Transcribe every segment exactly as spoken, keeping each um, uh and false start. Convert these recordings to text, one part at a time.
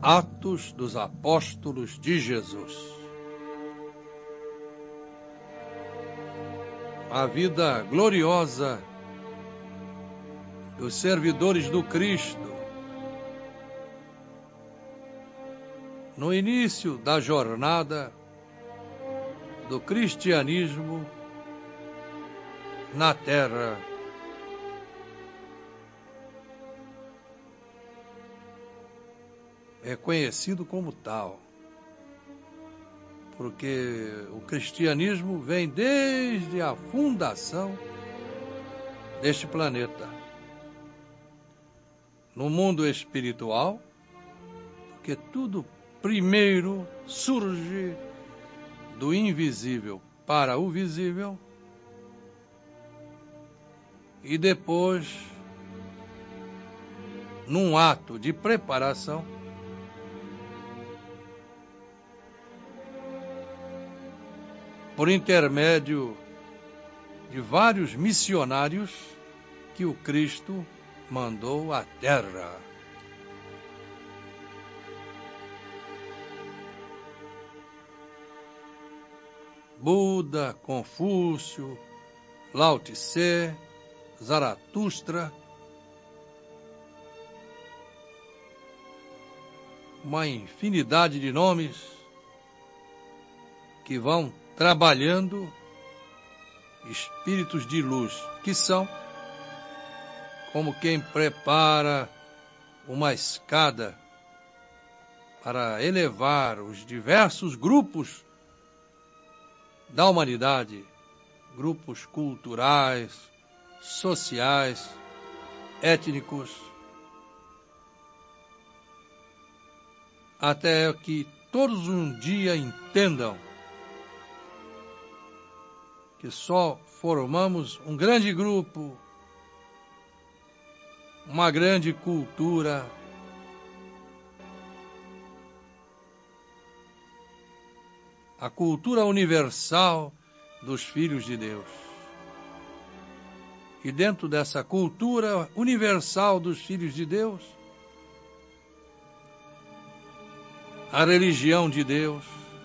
Atos dos Apóstolos de Jesus. A vida gloriosa dos servidores do Cristo no início da jornada do cristianismo na terra. É conhecido como tal, porque o cristianismo vem desde a fundação deste planeta. No mundo espiritual, porque tudo primeiro surge do invisível para o visível e depois, num ato de preparação, por intermédio de vários missionários que o Cristo mandou à terra. Buda, Confúcio, Lao Tse, Zaratustra, uma infinidade de nomes que vão trabalhando espíritos de luz, que são como quem prepara uma escada para elevar os diversos grupos da humanidade, grupos culturais, sociais, étnicos, até que todos um dia entendam que só formamos um grande grupo, uma grande cultura, a cultura universal dos filhos de Deus. E dentro dessa cultura universal dos filhos de Deus, a religião de Deus,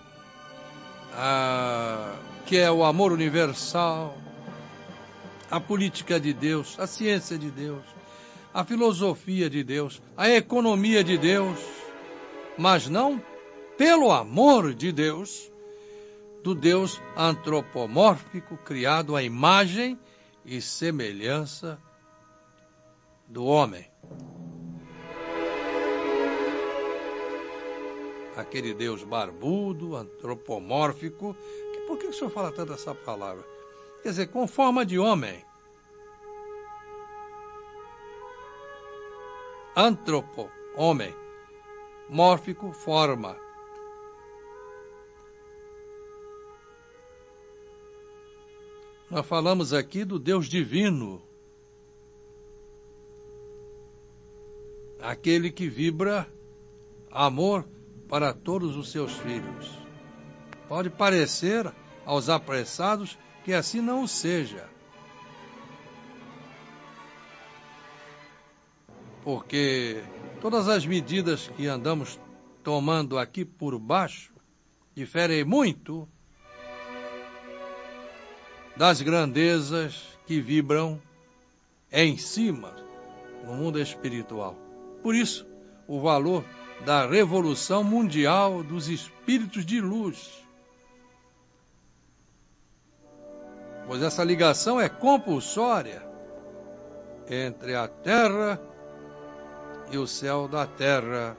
a que é o amor universal, a política de Deus, a ciência de Deus, a filosofia de Deus, a economia de Deus, mas não pelo amor de Deus, do Deus antropomórfico, criado à imagem e semelhança do homem. Aquele Deus barbudo, antropomórfico. Por que o senhor fala tanto essa palavra? Quer dizer, com forma de homem. Antropo, homem. Mórfico, forma. Nós falamos aqui do Deus divino. Aquele que vibra amor para todos os seus filhos. Pode parecer aos apressados que assim não o seja. Porque todas as medidas que andamos tomando aqui por baixo diferem muito das grandezas que vibram em cima no mundo espiritual. Por isso, o valor da revolução mundial dos espíritos de luz. Pois essa ligação é compulsória entre a terra e o céu da terra.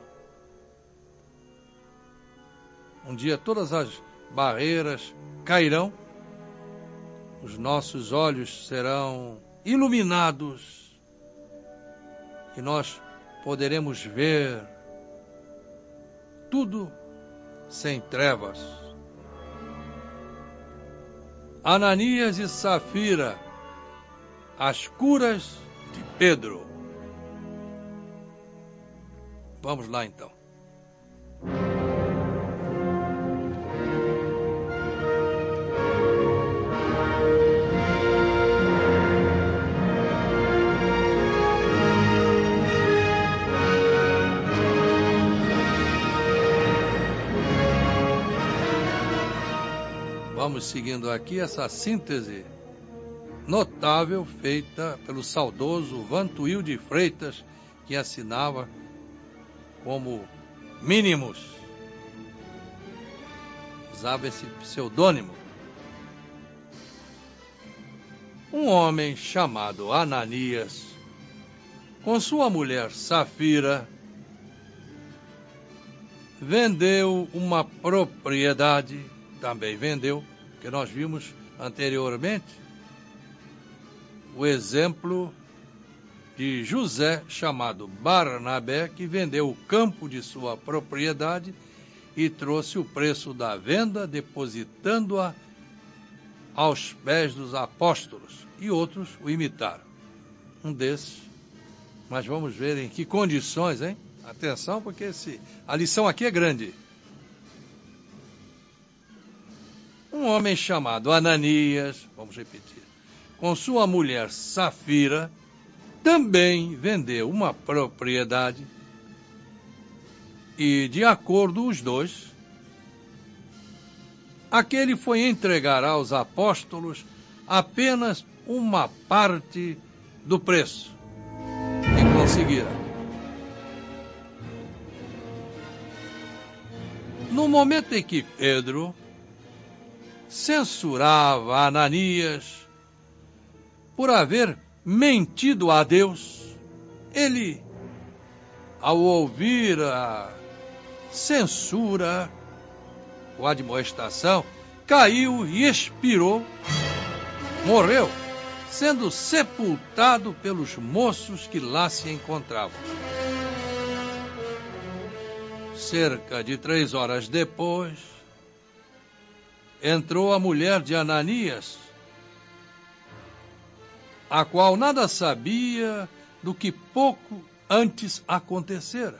Um dia todas as barreiras cairão, os nossos olhos serão iluminados e nós poderemos ver tudo sem trevas. Ananias e Safira, as curas de Pedro. Vamos lá então. vamos seguindo aqui essa síntese notável feita pelo saudoso Vantuil de Freitas, que assinava como Mínimos. Usava esse pseudônimo. Um homem chamado Ananias, com sua mulher Safira, vendeu uma propriedade, também vendeu, que nós vimos anteriormente, o exemplo de José, chamado Barnabé, que vendeu o campo de sua propriedade e trouxe o preço da venda, depositando-a aos pés dos apóstolos, e outros o imitaram. Um desses, mas vamos ver em que condições, hein? Atenção, porque esse, a lição aqui é grande. Um homem chamado Ananias, vamos repetir, com sua mulher Safira, também vendeu uma propriedade e, de acordo os dois, aquele foi entregar aos apóstolos apenas uma parte do preço que conseguiram. No momento em que Pedro censurava Ananias por haver mentido a Deus, ele, ao ouvir a censura ou admoestação, caiu e expirou, morreu, sendo sepultado pelos moços que lá se encontravam. Cerca de três horas depois, entrou a mulher de Ananias, a qual nada sabia do que pouco antes acontecera.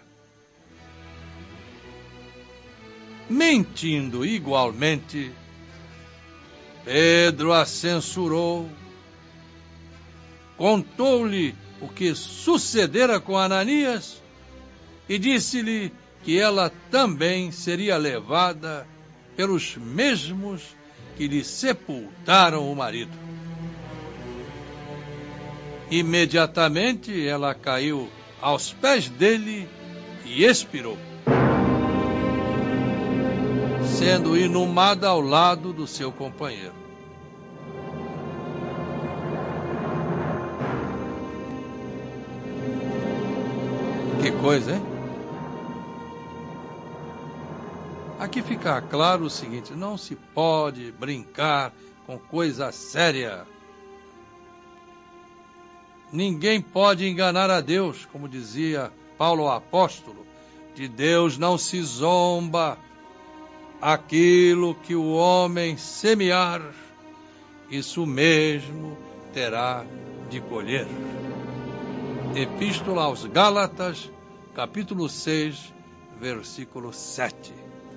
Mentindo igualmente, Pedro a censurou, contou-lhe o que sucedera com Ananias e disse-lhe que ela também seria levada pelos mesmos que lhe sepultaram o marido. Imediatamente ela caiu aos pés dele e expirou, sendo inumada ao lado do seu companheiro. Que coisa, hein? Aqui fica claro o seguinte: não se pode brincar com coisa séria. Ninguém pode enganar a Deus, como dizia Paulo o apóstolo. De Deus não se zomba. Aquilo que o homem semear, isso mesmo terá de colher. Epístola aos Gálatas, capítulo seis, versículo sete.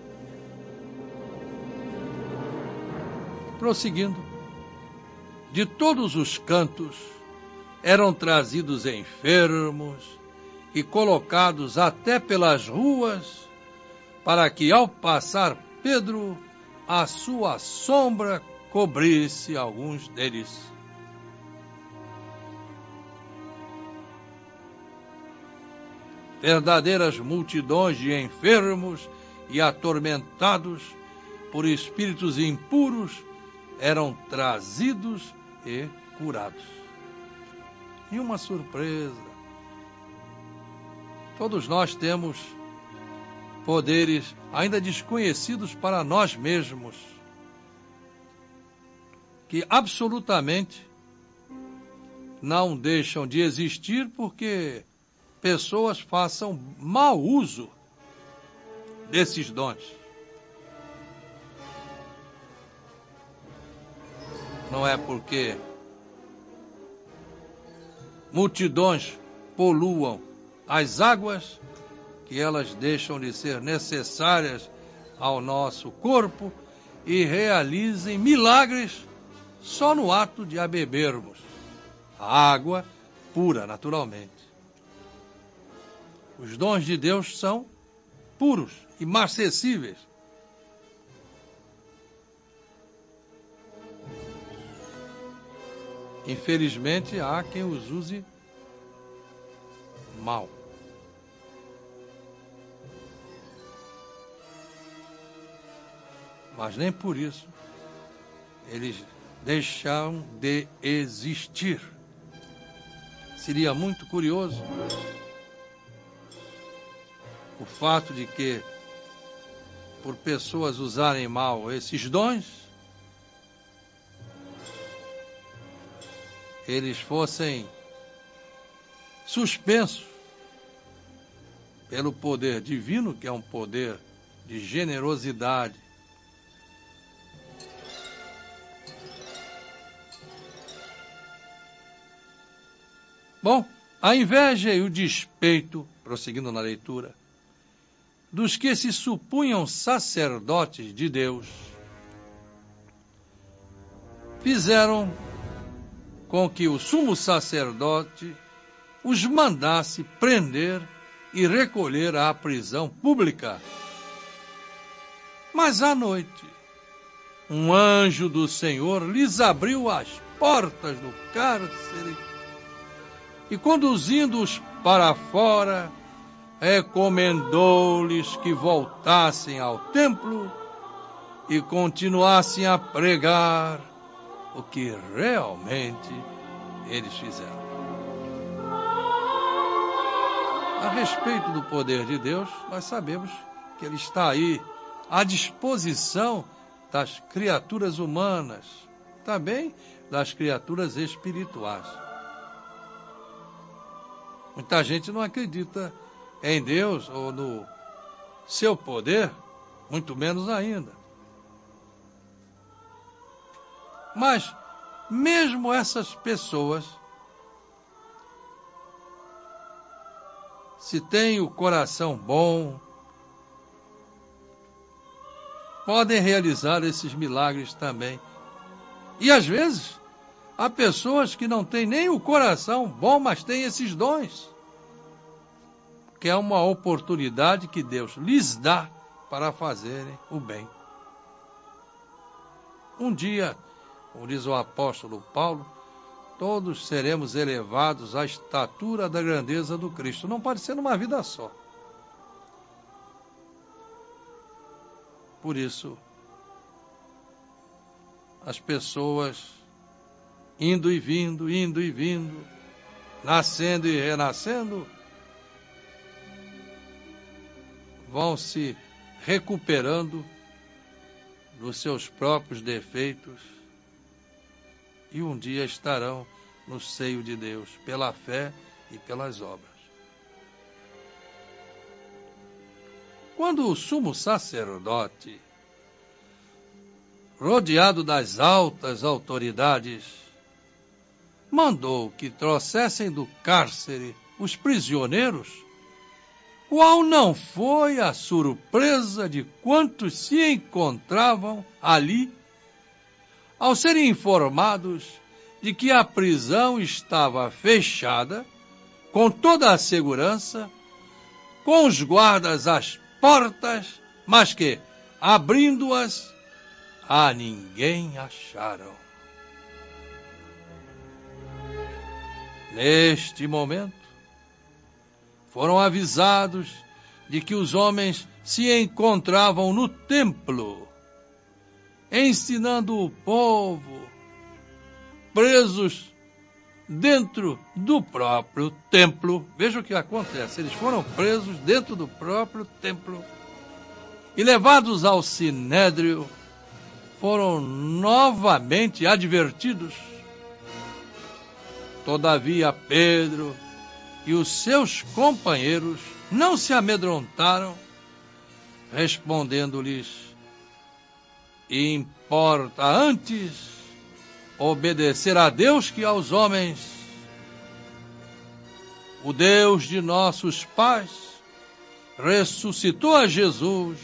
Prosseguindo, de todos os cantos eram trazidos enfermos e colocados até pelas ruas, para que, ao passar Pedro, a sua sombra cobrisse alguns deles. Verdadeiras multidões de enfermos e atormentados por espíritos impuros eram trazidos e curados. E uma surpresa: todos nós temos poderes ainda desconhecidos para nós mesmos, que absolutamente não deixam de existir porque pessoas façam mau uso desses dons. Não é porque multidões poluam as águas que elas deixam de ser necessárias ao nosso corpo e realizem milagres só no ato de a bebermos. A água pura, naturalmente. Os dons de Deus são puros, imarcessíveis. Infelizmente, há quem os use mal. Mas nem por isso eles deixaram de existir. Seria muito curioso o fato de que, por pessoas usarem mal esses dons, eles fossem suspensos pelo poder divino, que é um poder de generosidade. Bom, a inveja e o despeito, prosseguindo na leitura, dos que se supunham sacerdotes de Deus, fizeram com que o sumo sacerdote os mandasse prender e recolher à prisão pública. Mas à noite, um anjo do Senhor lhes abriu as portas do cárcere e, conduzindo-os para fora, recomendou-lhes que voltassem ao templo e continuassem a pregar o que realmente eles fizeram. A respeito do poder de Deus, nós sabemos que ele está aí à disposição das criaturas humanas, também das criaturas espirituais. Muita gente não acredita em Deus ou no seu poder, muito menos ainda. Mas, mesmo essas pessoas, se têm o coração bom, podem realizar esses milagres também. E, às vezes, há pessoas que não têm nem o coração bom, mas têm esses dons, que é uma oportunidade que Deus lhes dá para fazerem o bem. Um dia, como diz o apóstolo Paulo, todos seremos elevados à estatura da grandeza do Cristo. Não pode ser numa vida só. Por isso, as pessoas indo e vindo, indo e vindo, nascendo e renascendo, vão se recuperando dos seus próprios defeitos e um dia estarão no seio de Deus, pela fé e pelas obras. Quando o sumo sacerdote, rodeado das altas autoridades, mandou que trouxessem do cárcere os prisioneiros, qual não foi a surpresa de quantos se encontravam ali, ao serem informados de que a prisão estava fechada, com toda a segurança, com os guardas às portas, mas que, abrindo-as, a ninguém acharam. Neste momento, foram avisados de que os homens se encontravam no templo, ensinando o povo, presos dentro do próprio templo. Veja o que acontece, eles foram presos dentro do próprio templo e levados ao sinédrio, foram novamente advertidos. Todavia Pedro e os seus companheiros não se amedrontaram, respondendo-lhes: importa antes obedecer a Deus que aos homens. O Deus de nossos pais ressuscitou a Jesus,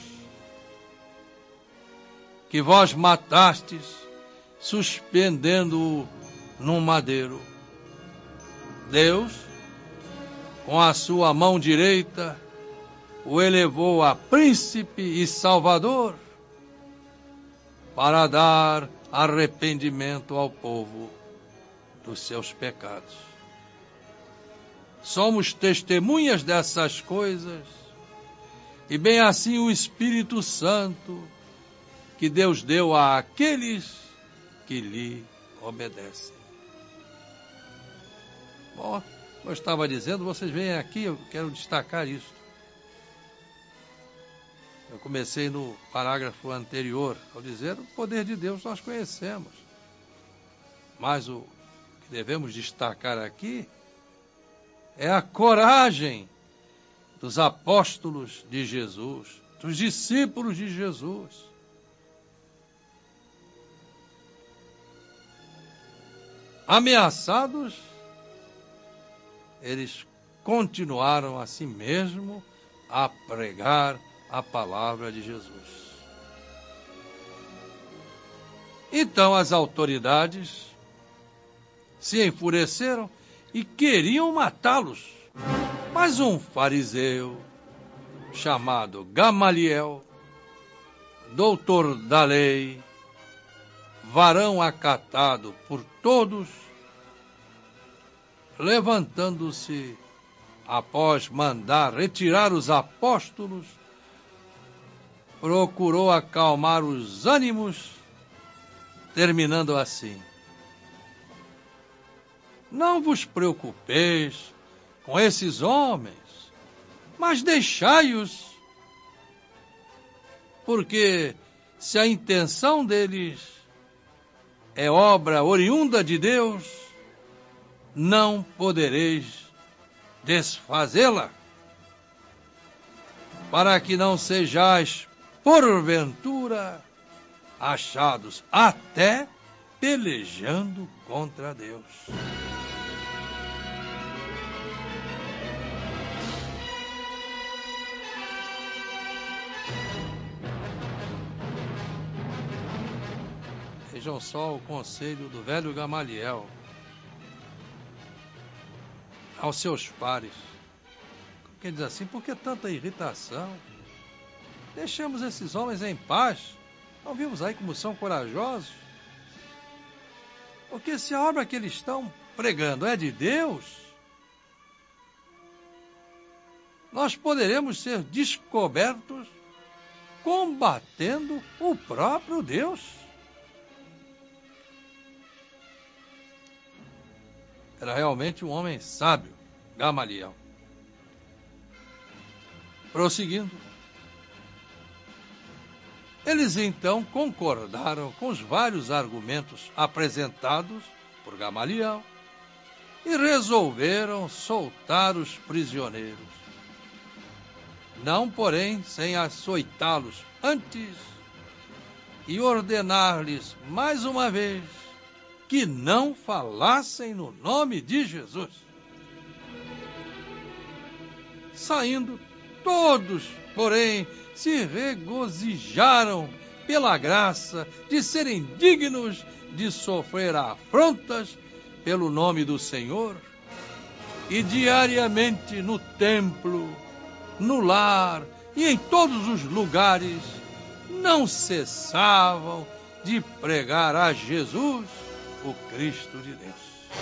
que vós matastes, suspendendo-o num madeiro. Deus, com a sua mão direita, o elevou a príncipe e salvador, para dar arrependimento ao povo. dos seus pecados. Somos testemunhas dessas coisas, e bem assim o Espírito Santo que Deus deu àqueles que lhe obedecem. Bom, como eu estava dizendo, vocês veem aqui, eu quero destacar isso. Eu comecei no parágrafo anterior, ao dizer o poder de Deus nós conhecemos. Mas o que devemos destacar aqui é a coragem dos apóstolos de Jesus, dos discípulos de Jesus. Ameaçados, eles continuaram assim mesmo a pregar a palavra de Jesus. Então as autoridades se enfureceram e queriam matá-los. Mas um fariseu chamado Gamaliel, doutor da lei, varão acatado por todos, levantando-se após mandar retirar os apóstolos, procurou acalmar os ânimos, terminando assim: não vos preocupeis com esses homens, mas deixai-os, porque se a intenção deles é obra oriunda de Deus, não podereis desfazê-la, para que não sejais, porventura, achados até pelejando contra Deus. Vejam só o conselho do velho Gamaliel aos seus pares. Quer dizer assim, por que tanta irritação? Deixemos esses homens em paz. Não vimos aí como são corajosos? Porque se a obra que eles estão pregando é de Deus, nós poderemos ser descobertos combatendo o próprio Deus. Era realmente um homem sábio, Gamaliel. Prosseguindo, eles então concordaram com os vários argumentos apresentados por Gamaliel e resolveram soltar os prisioneiros. Não, porém, sem açoitá-los antes e ordenar-lhes mais uma vez que não falassem no nome de Jesus. Saindo, todos, porém, se regozijaram pela graça de serem dignos de sofrer afrontas pelo nome do Senhor, e diariamente no templo, no lar e em todos os lugares não cessavam de pregar a Jesus, o Cristo de Deus.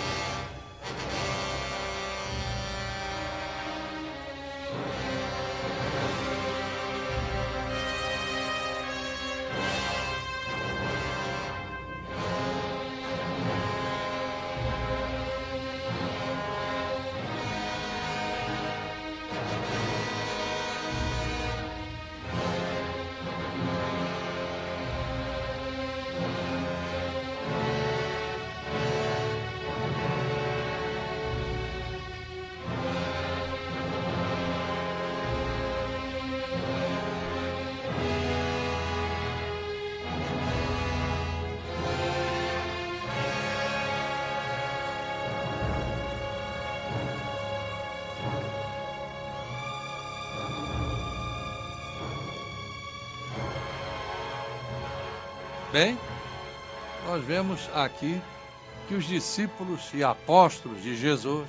Bem, nós vemos aqui que os discípulos e apóstolos de Jesus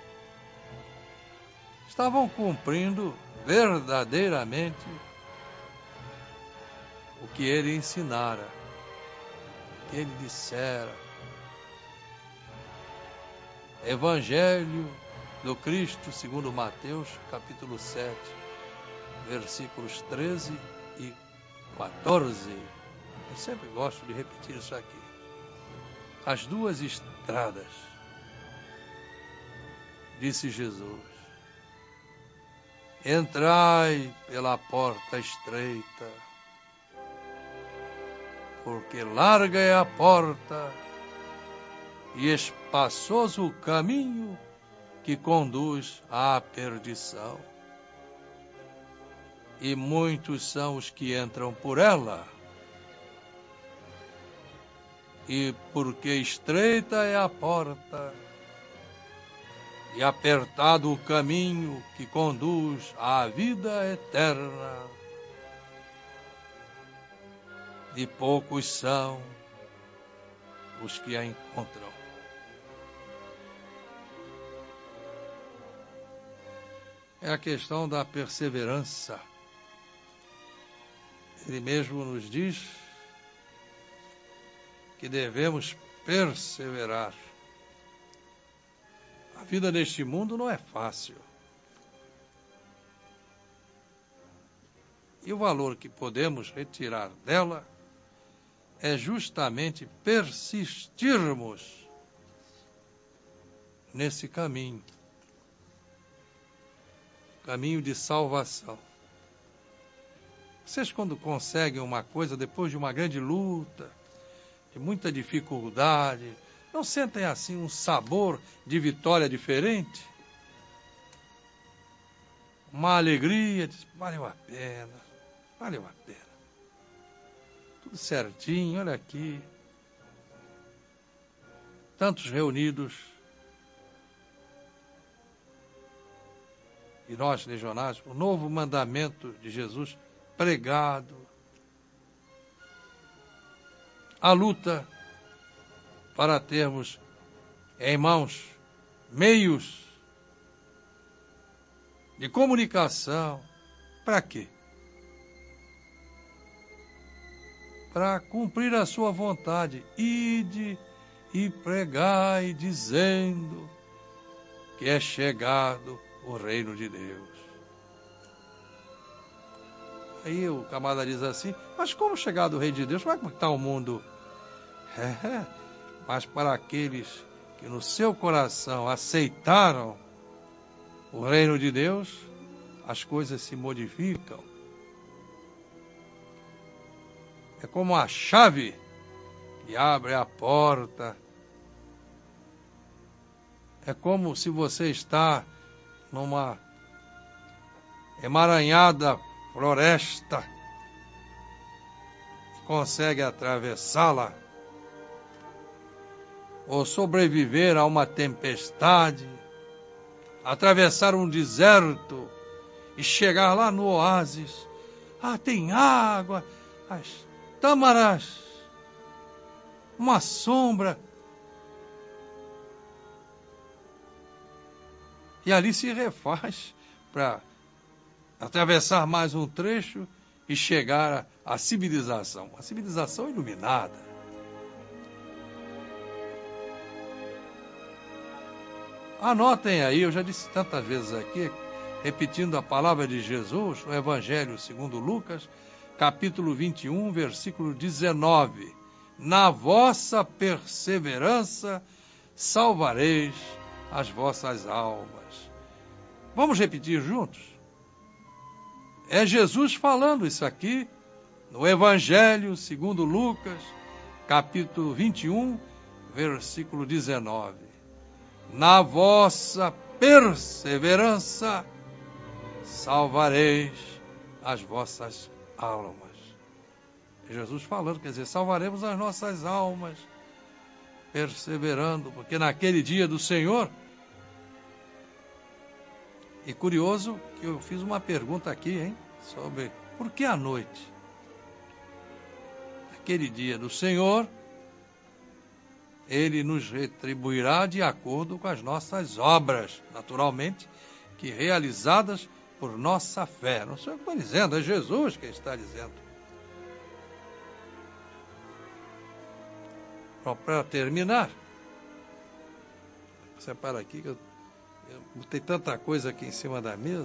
estavam cumprindo verdadeiramente o que ele ensinara, o que ele dissera. Evangelho do Cristo segundo Mateus, capítulo sete, versículos treze e quatorze. Eu sempre gosto de repetir isso aqui. As duas estradas, disse Jesus. Entrai pela porta estreita, porque larga é a porta e espaçoso o caminho que conduz à perdição. E muitos são os que entram por ela. E porque estreita é a porta e apertado o caminho que conduz à vida eterna, e poucos são os que a encontram. É a questão da perseverança. Ele mesmo nos diz que devemos perseverar. A vida neste mundo não é fácil. E o valor que podemos retirar dela é justamente persistirmos nesse caminho. Caminho de salvação. Vocês, quando conseguem uma coisa depois de uma grande luta, de muita dificuldade, não sentem assim um sabor de vitória diferente? Uma alegria, diz, valeu a pena, valeu a pena. Tudo certinho, olha aqui. Tantos reunidos. E nós, legionários, o novo mandamento de Jesus pregado. A luta para termos em mãos meios de comunicação. Para quê? Para cumprir a sua vontade. Ide e pregai, dizendo que é chegado o reino de Deus. Aí o camarada diz assim, mas como chegado o reino de Deus? Como é que está o mundo? É, mas para aqueles que no seu coração aceitaram o reino de Deus, as coisas se modificam. É como a chave que abre a porta. É como se você está numa emaranhada floresta e consegue atravessá-la, ou sobreviver a uma tempestade, atravessar um deserto e chegar lá no oásis. Ah, tem água, as tâmaras, uma sombra. E ali se refaz para atravessar mais um trecho e chegar à civilização, a civilização iluminada. Anotem aí, eu já disse tantas vezes aqui, repetindo a palavra de Jesus no Evangelho segundo Lucas, capítulo vinte e um, versículo dezenove. Na vossa perseverança salvareis as vossas almas. Vamos repetir juntos? É Jesus falando isso aqui no Evangelho segundo Lucas, capítulo vinte e um, versículo dezenove. Na vossa perseverança salvareis as vossas almas. É Jesus falando, quer dizer, salvaremos as nossas almas perseverando, porque naquele dia do Senhor. E curioso que eu fiz uma pergunta aqui, hein, sobre por que à noite? Aquele dia do Senhor, Ele nos retribuirá de acordo com as nossas obras, naturalmente, que realizadas por nossa fé. Não sou eu que estou dizendo, é Jesus que está dizendo. Para terminar, Separa aqui, que eu, eu botei tanta coisa aqui em cima da mesa.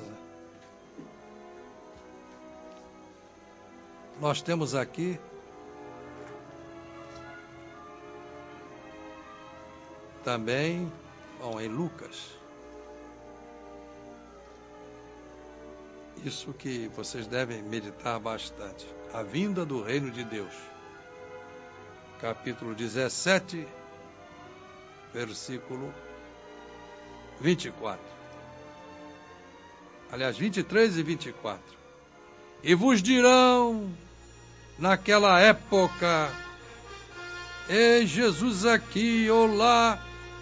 Nós temos aqui também, bom, em Lucas, isso que vocês devem meditar bastante, a vinda do reino de Deus, capítulo dezessete, versículo vinte e quatro. Aliás, vinte e três e vinte e quatro. E vos dirão naquela época: ei, Jesus aqui ou lá,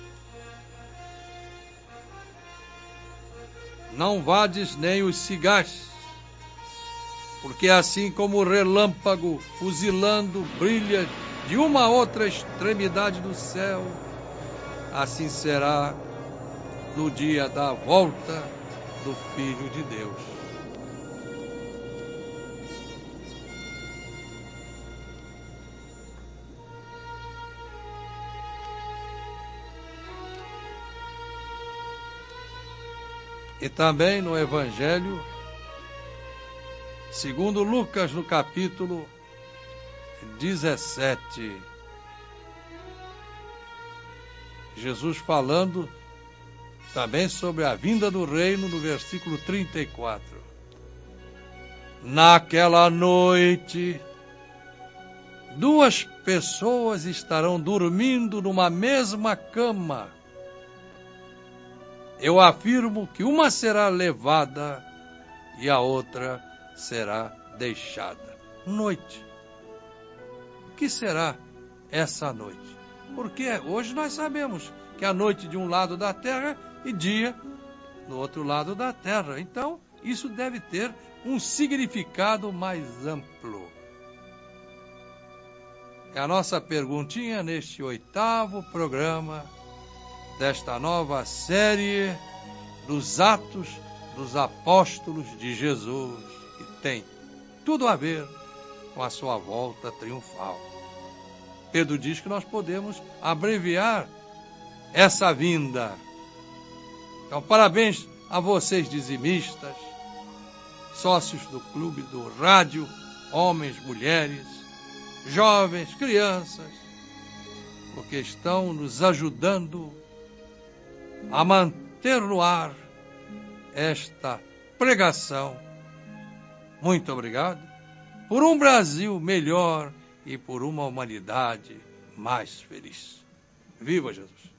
não vades nem os cigais, porque assim como o relâmpago fuzilando brilha de uma a outra extremidade do céu, assim será no dia da volta do Filho de Deus. E também no Evangelho, segundo Lucas, no capítulo dezessete, Jesus falando também sobre a vinda do reino, no versículo trinta e quatro. Naquela noite, duas pessoas estarão dormindo numa mesma cama. Eu afirmo que uma será levada e a outra será deixada. Noite. O que será essa noite? Porque hoje nós sabemos que a noite de um lado da terra e dia do outro lado da terra. Então, isso deve ter um significado mais amplo. É a nossa perguntinha neste oitavo programa desta nova série dos Atos dos Apóstolos de Jesus, que tem tudo a ver com a sua volta triunfal. Pedro diz que nós podemos abreviar essa vinda. Então, parabéns a vocês dizimistas, sócios do Clube do Rádio, homens, mulheres, jovens, crianças, porque estão nos ajudando a manter no ar esta pregação. Muito obrigado por um Brasil melhor e por uma humanidade mais feliz. Viva Jesus!